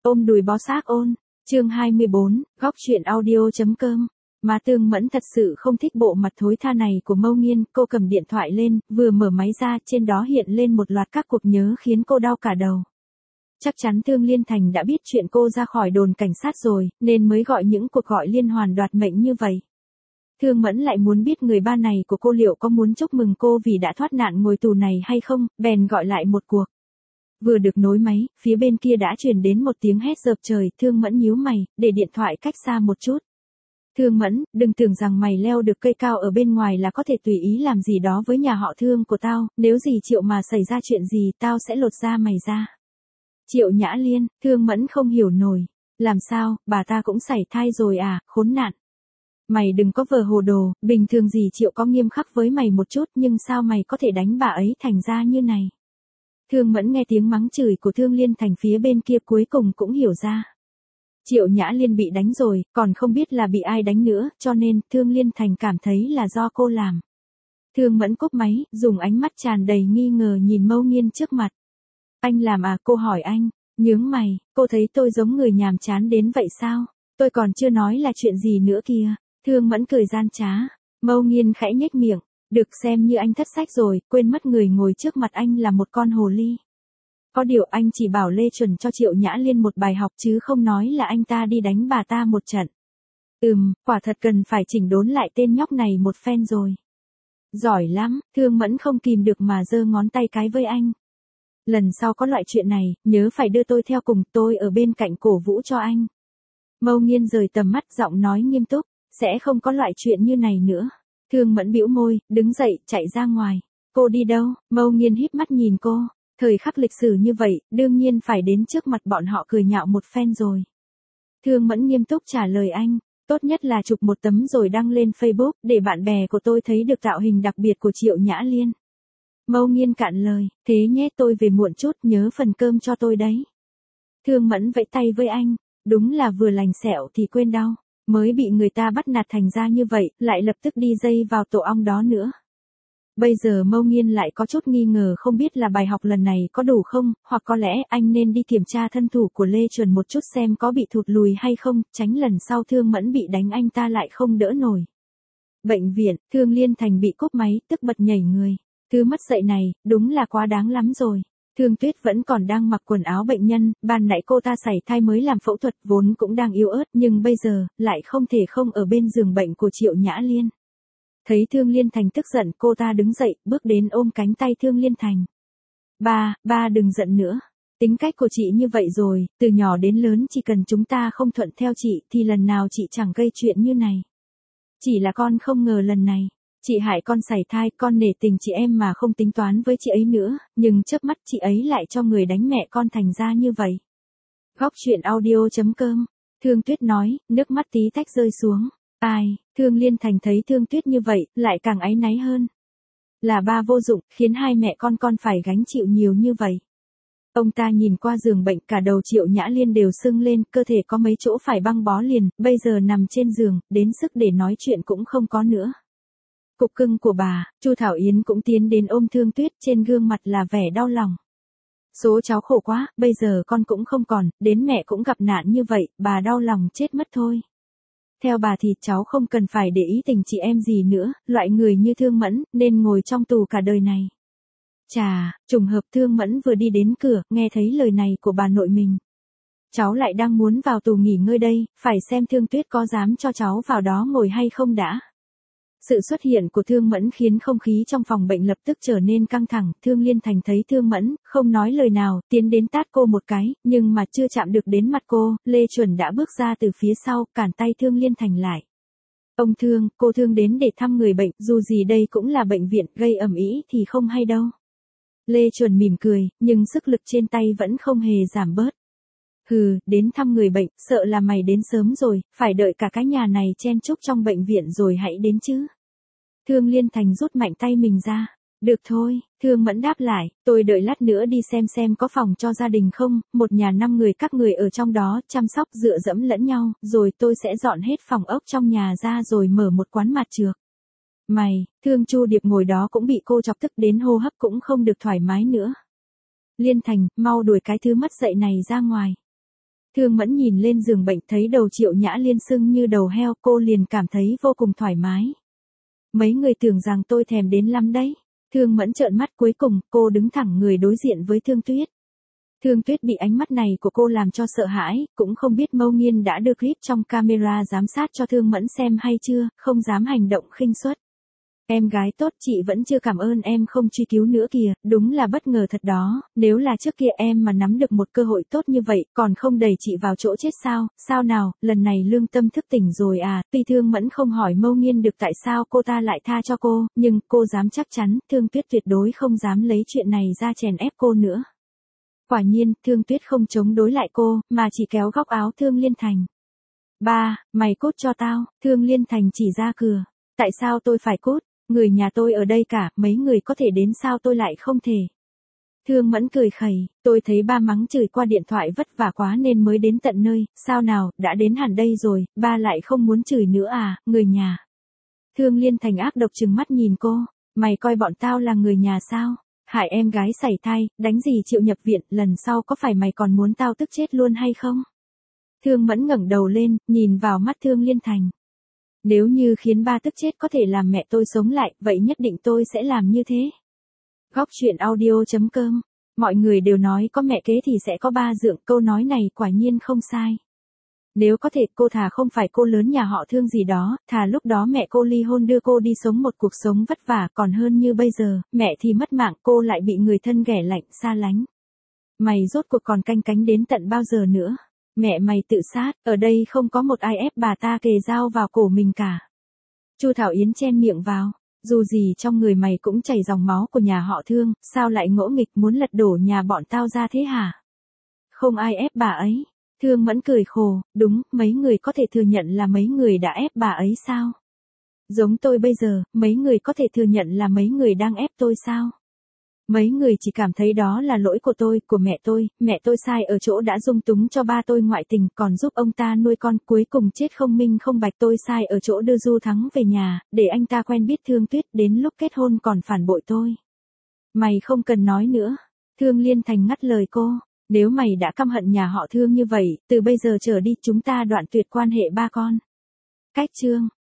Ôm đùi bó xác ôn. Chương 24, góc truyện audio.com. Mà Tương Mẫn thật sự không thích bộ mặt thối tha này của Mâu Nghiên, cô cầm điện thoại lên, vừa mở máy ra, trên đó hiện lên một loạt các cuộc nhớ khiến cô đau cả đầu. Chắc chắn Thương Liên Thành đã biết chuyện cô ra khỏi đồn cảnh sát rồi, nên mới gọi những cuộc gọi liên hoàn đoạt mệnh như vậy. Thương Mẫn lại muốn biết người ba này của cô liệu có muốn chúc mừng cô vì đã thoát nạn ngồi tù này hay không, bèn gọi lại một cuộc. Vừa được nối máy, phía bên kia đã truyền đến một tiếng hét rợp trời, Thương Mẫn nhíu mày, để điện thoại cách xa một chút. Thương Mẫn, đừng tưởng rằng mày leo được cây cao ở bên ngoài là có thể tùy ý làm gì đó với nhà họ Thương của tao, nếu gì Triệu mà xảy ra chuyện gì tao sẽ lột da mày ra. Triệu Nhã Liên, Thương Mẫn không hiểu nổi. Làm sao, bà ta cũng sảy thai rồi à, khốn nạn. Mày đừng có vờ hồ đồ, bình thường gì Triệu có nghiêm khắc với mày một chút nhưng sao mày có thể đánh bà ấy thành ra như này. Thương Mẫn nghe tiếng mắng chửi của Thương Liên Thành phía bên kia cuối cùng cũng hiểu ra. Triệu Nhã Liên bị đánh rồi, còn không biết là bị ai đánh nữa, cho nên Thương Liên Thành cảm thấy là do cô làm. Thương Mẫn cúp máy, dùng ánh mắt tràn đầy nghi ngờ nhìn Mâu Nghiên trước mặt. Anh làm à, cô hỏi anh, nhướng mày, cô thấy tôi giống người nhàm chán đến vậy sao? Tôi còn chưa nói là chuyện gì nữa kìa. Thương Mẫn cười gian trá. Mâu Nghiên khẽ nhếch miệng. Được xem như anh thất sách rồi, quên mất người ngồi trước mặt anh là một con hồ ly. Có điều anh chỉ bảo Lê Chuẩn cho Triệu Nhã Liên một bài học chứ không nói là anh ta đi đánh bà ta một trận. Quả thật cần phải chỉnh đốn lại tên nhóc này một phen rồi. Giỏi lắm, Thương Mẫn không kìm được mà giơ ngón tay cái với anh. Lần sau có loại chuyện này, nhớ phải đưa tôi theo cùng, tôi ở bên cạnh cổ vũ cho anh. Mâu Nghiên rời tầm mắt giọng nói nghiêm túc, sẽ không có loại chuyện như này nữa. Thương Mẫn bĩu môi, đứng dậy, chạy ra ngoài. Cô đi đâu? Mâu Nghiên híp mắt nhìn cô. Thời khắc lịch sử như vậy, đương nhiên phải đến trước mặt bọn họ cười nhạo một phen rồi. Thương Mẫn nghiêm túc trả lời anh. Tốt nhất là chụp một tấm rồi đăng lên Facebook, để bạn bè của tôi thấy được tạo hình đặc biệt của Triệu Nhã Liên. Mâu Nghiên cạn lời, thế nhé, tôi về muộn chút, nhớ phần cơm cho tôi đấy. Thương Mẫn vẫy tay với anh. Đúng là vừa lành sẹo thì quên đau. Mới bị người ta bắt nạt thành ra như vậy, lại lập tức đi dây vào tổ ong đó nữa. Bây giờ Mâu Nghiên lại có chút nghi ngờ không biết là bài học lần này có đủ không, hoặc có lẽ anh nên đi kiểm tra thân thủ của Lê Chuẩn một chút xem có bị thụt lùi hay không, tránh lần sau Thương Mẫn bị đánh anh ta lại không đỡ nổi. Bệnh viện, Thương Liên Thành bị cúp máy, tức bật nhảy người. Thứ mất dạy này, đúng là quá đáng lắm rồi. Thương Tuyết vẫn còn đang mặc quần áo bệnh nhân, ban nãy cô ta sảy thai mới làm phẫu thuật vốn cũng đang yếu ớt nhưng bây giờ, lại không thể không ở bên giường bệnh của Triệu Nhã Liên. Thấy Thương Liên Thành tức giận cô ta đứng dậy, bước đến ôm cánh tay Thương Liên Thành. Ba đừng giận nữa. Tính cách của chị như vậy rồi, từ nhỏ đến lớn chỉ cần chúng ta không thuận theo chị thì lần nào chị chẳng gây chuyện như này. Chỉ là con không ngờ lần này. Chị hại con sảy thai, con nể tình chị em mà không tính toán với chị ấy nữa, nhưng chớp mắt chị ấy lại cho người đánh mẹ con thành ra như vậy. Góc truyện audio.com. Thương Tuyết nói, nước mắt tí tách rơi xuống. Ai, Thương Liên Thành thấy Thương Tuyết như vậy, lại càng áy náy hơn. Là ba vô dụng, khiến hai mẹ con phải gánh chịu nhiều như vậy. Ông ta nhìn qua giường bệnh, cả đầu Triệu Nhã Liên đều sưng lên, cơ thể có mấy chỗ phải băng bó liền, bây giờ nằm trên giường, đến sức để nói chuyện cũng không có nữa. Cục cưng của bà, Chu Thảo Yến cũng tiến đến ôm Thương Tuyết, trên gương mặt là vẻ đau lòng. Số cháu khổ quá, bây giờ con cũng không còn, đến mẹ cũng gặp nạn như vậy, bà đau lòng chết mất thôi. Theo bà thì cháu không cần phải để ý tình chị em gì nữa, loại người như Thương Mẫn, nên ngồi trong tù cả đời này. Chà, trùng hợp Thương Mẫn vừa đi đến cửa, nghe thấy lời này của bà nội mình. Cháu lại đang muốn vào tù nghỉ ngơi đây, phải xem Thương Tuyết có dám cho cháu vào đó ngồi hay không đã. Sự xuất hiện của Thương Mẫn khiến không khí trong phòng bệnh lập tức trở nên căng thẳng, Thương Liên Thành thấy Thương Mẫn, không nói lời nào, tiến đến tát cô một cái, nhưng mà chưa chạm được đến mặt cô, Lê Chuẩn đã bước ra từ phía sau, cản tay Thương Liên Thành lại. Ông Thương, cô Thương đến để thăm người bệnh, dù gì đây cũng là bệnh viện, gây ầm ĩ thì không hay đâu. Lê Chuẩn mỉm cười, nhưng sức lực trên tay vẫn không hề giảm bớt. Hừ, đến thăm người bệnh, sợ là mày đến sớm rồi, phải đợi cả cái nhà này chen chúc trong bệnh viện rồi hãy đến chứ. Thương Liên Thành rút mạnh tay mình ra. Được thôi, Thương Mẫn đáp lại, tôi đợi lát nữa đi xem có phòng cho gia đình không, một nhà 5 người các người ở trong đó, chăm sóc dựa dẫm lẫn nhau, rồi tôi sẽ dọn hết phòng ốc trong nhà ra rồi mở một quán mặt trược. Mày, Thương Chu Điệp ngồi đó cũng bị cô chọc tức đến hô hấp cũng không được thoải mái nữa. Liên Thành, mau đuổi cái thứ mất dạy này ra ngoài. Thương Mẫn nhìn lên giường bệnh thấy đầu Triệu Nhã Liên sưng như đầu heo, cô liền cảm thấy vô cùng thoải mái. Mấy người tưởng rằng tôi thèm đến lắm đấy. Thương Mẫn trợn mắt, cuối cùng, cô đứng thẳng người đối diện với Thương Tuyết. Thương Tuyết bị ánh mắt này của cô làm cho sợ hãi, cũng không biết Mâu Nghiên đã đưa clip trong camera giám sát cho Thương Mẫn xem hay chưa, không dám hành động khinh suất. Em gái tốt, chị vẫn chưa cảm ơn em không truy cứu nữa kìa, đúng là bất ngờ thật đó, nếu là trước kia em mà nắm được một cơ hội tốt như vậy, còn không đẩy chị vào chỗ chết sao nào, lần này lương tâm thức tỉnh rồi à, tuy Thương Mẫn không hỏi Mâu Nghiên được tại sao cô ta lại tha cho cô, nhưng cô dám chắc chắn, Thương Tuyết tuyệt đối không dám lấy chuyện này ra chèn ép cô nữa. Quả nhiên, Thương Tuyết không chống đối lại cô, mà chỉ kéo góc áo Thương Liên Thành. Ba, mày cút cho tao, Thương Liên Thành chỉ ra cửa. Tại sao tôi phải cút? Người nhà tôi ở đây cả, mấy người có thể đến sao tôi lại không thể? Thương Mẫn cười khẩy, tôi thấy ba mắng chửi qua điện thoại vất vả quá nên mới đến tận nơi, sao nào, đã đến hẳn đây rồi, ba lại không muốn chửi nữa à, người nhà. Thương Liên Thành ác độc trừng mắt nhìn cô, mày coi bọn tao là người nhà sao? Hại em gái sảy thai, đánh gì chịu nhập viện, lần sau có phải mày còn muốn tao tức chết luôn hay không? Thương Mẫn ngẩng đầu lên, nhìn vào mắt Thương Liên Thành. Nếu như khiến ba tức chết có thể làm mẹ tôi sống lại, vậy nhất định tôi sẽ làm như thế. Góc truyện audio.com. Mọi người đều nói có mẹ kế thì sẽ có ba dượng, câu nói này quả nhiên không sai. Nếu có thể cô thà không phải cô lớn nhà họ Thương gì đó, thà lúc đó mẹ cô ly hôn đưa cô đi sống một cuộc sống vất vả còn hơn như bây giờ, mẹ thì mất mạng cô lại bị người thân ghẻ lạnh xa lánh. Mày rốt cuộc còn canh cánh đến tận bao giờ nữa? Mẹ mày tự sát, ở đây không có một ai ép bà ta kề dao vào cổ mình cả. Chu Thảo Yến chen miệng vào, dù gì trong người mày cũng chảy dòng máu của nhà họ Thương, sao lại ngỗ nghịch muốn lật đổ nhà bọn tao ra thế hả? Không ai ép bà ấy. Thương Mẫn cười khổ, đúng, mấy người có thể thừa nhận là mấy người đã ép bà ấy sao? Giống tôi bây giờ, mấy người có thể thừa nhận là mấy người đang ép tôi sao? Mấy người chỉ cảm thấy đó là lỗi của tôi, của mẹ tôi sai ở chỗ đã dung túng cho ba tôi ngoại tình, còn giúp ông ta nuôi con, cuối cùng chết không minh không bạch, tôi sai ở chỗ đưa Du Thắng về nhà, để anh ta quen biết Thương Tuyết, đến lúc kết hôn còn phản bội tôi. Mày không cần nói nữa. Thương Liên Thành ngắt lời cô, nếu mày đã căm hận nhà họ Thương như vậy, từ bây giờ trở đi chúng ta đoạn tuyệt quan hệ ba con. Cách chương